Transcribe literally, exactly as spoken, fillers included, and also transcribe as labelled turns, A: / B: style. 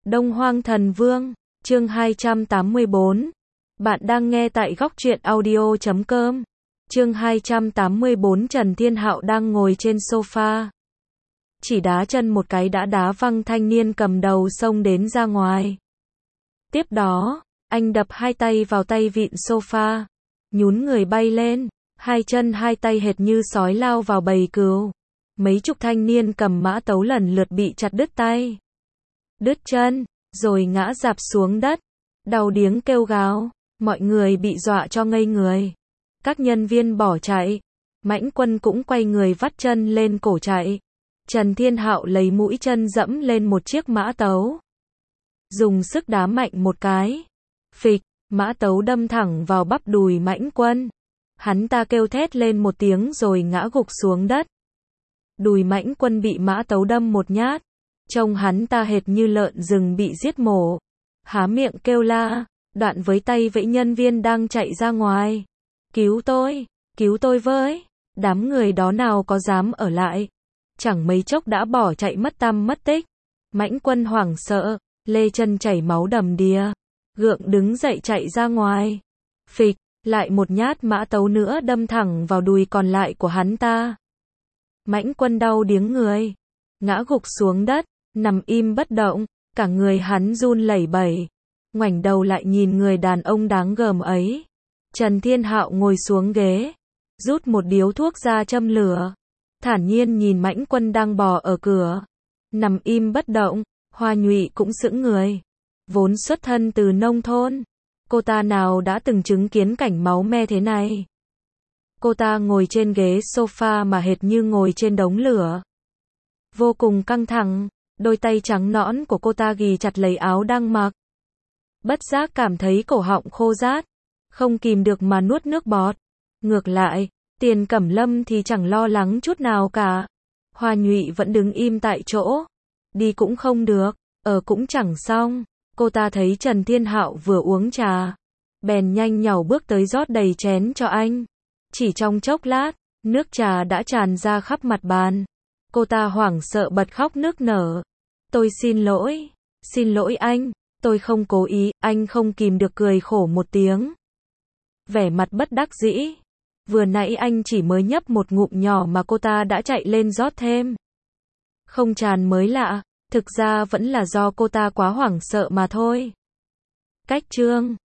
A: Đông Hoang Thần Vương, chương hai trăm tám mươi bốn. Bạn đang nghe tại góc truyện audio chấm com. Chương hai trăm tám mươi bốn. Trần Thiên Hạo đang ngồi trên sofa. Chỉ đá chân một cái đã đá văng thanh niên cầm đầu xông đến ra ngoài. Tiếp đó, anh đập hai tay vào tay vịn sofa, nhún người bay lên, hai chân hai tay hệt như sói lao vào bầy cừu. Mấy chục thanh niên cầm mã tấu lần lượt bị chặt đứt tay, đứt chân, rồi ngã rạp xuống đất, đau điếng kêu gào, mọi người bị dọa cho ngây người. Các nhân viên bỏ chạy, Mãnh Quân cũng quay người vắt chân lên cổ chạy. Trần Thiên Hạo lấy mũi chân dẫm lên một chiếc mã tấu, dùng sức đá mạnh một cái, phịch, mã tấu đâm thẳng vào bắp đùi Mãnh Quân. Hắn ta kêu thét lên một tiếng rồi ngã gục xuống đất. Đùi Mãnh Quân bị mã tấu đâm một nhát, trông hắn ta hệt như lợn rừng bị giết mổ, há miệng kêu la, đoạn với tay vẫy nhân viên đang chạy ra ngoài. Cứu tôi, cứu tôi với. Đám người đó nào có dám ở lại, chẳng mấy chốc đã bỏ chạy mất tăm mất tích. Mãnh Quân hoảng sợ, lê chân chảy máu đầm đìa, gượng đứng dậy chạy ra ngoài. Phịch, lại một nhát mã tấu nữa đâm thẳng vào đùi còn lại của hắn ta. Mãnh Quân đau điếng người, ngã gục xuống đất, nằm im bất động, cả người hắn run lẩy bẩy. Ngoảnh đầu lại nhìn người đàn ông đáng gờm ấy. Trần Thiên Hạo ngồi xuống ghế, rút một điếu thuốc ra châm lửa, thản nhiên nhìn Mãnh Quân đang bò ở cửa, nằm im bất động. Hoa Nhụy cũng sững người. Vốn xuất thân từ nông thôn, cô ta nào đã từng chứng kiến cảnh máu me thế này. Cô ta ngồi trên ghế sofa mà hệt như ngồi trên đống lửa, vô cùng căng thẳng. Đôi tay trắng nõn của cô ta ghì chặt lấy áo đang mặc. Bất giác cảm thấy cổ họng khô rát, không kìm được mà nuốt nước bọt. Ngược lại, Tiền Cẩm Lâm thì chẳng lo lắng chút nào cả. Hoa Nhụy vẫn đứng im tại chỗ, đi cũng không được, ở cũng chẳng xong. Cô ta thấy Trần Thiên Hạo vừa uống trà, bèn nhanh nhảu bước tới rót đầy chén cho anh. Chỉ trong chốc lát, nước trà đã tràn ra khắp mặt bàn. Cô ta hoảng sợ bật khóc nức nở. Tôi xin lỗi, xin lỗi anh, tôi không cố ý. Anh không kìm được cười khổ một tiếng, vẻ mặt bất đắc dĩ. Vừa nãy anh chỉ mới nhấp một ngụm nhỏ mà cô ta đã chạy lên rót thêm. Không tràn mới lạ, thực ra vẫn là do cô ta quá hoảng sợ mà thôi. Cách chương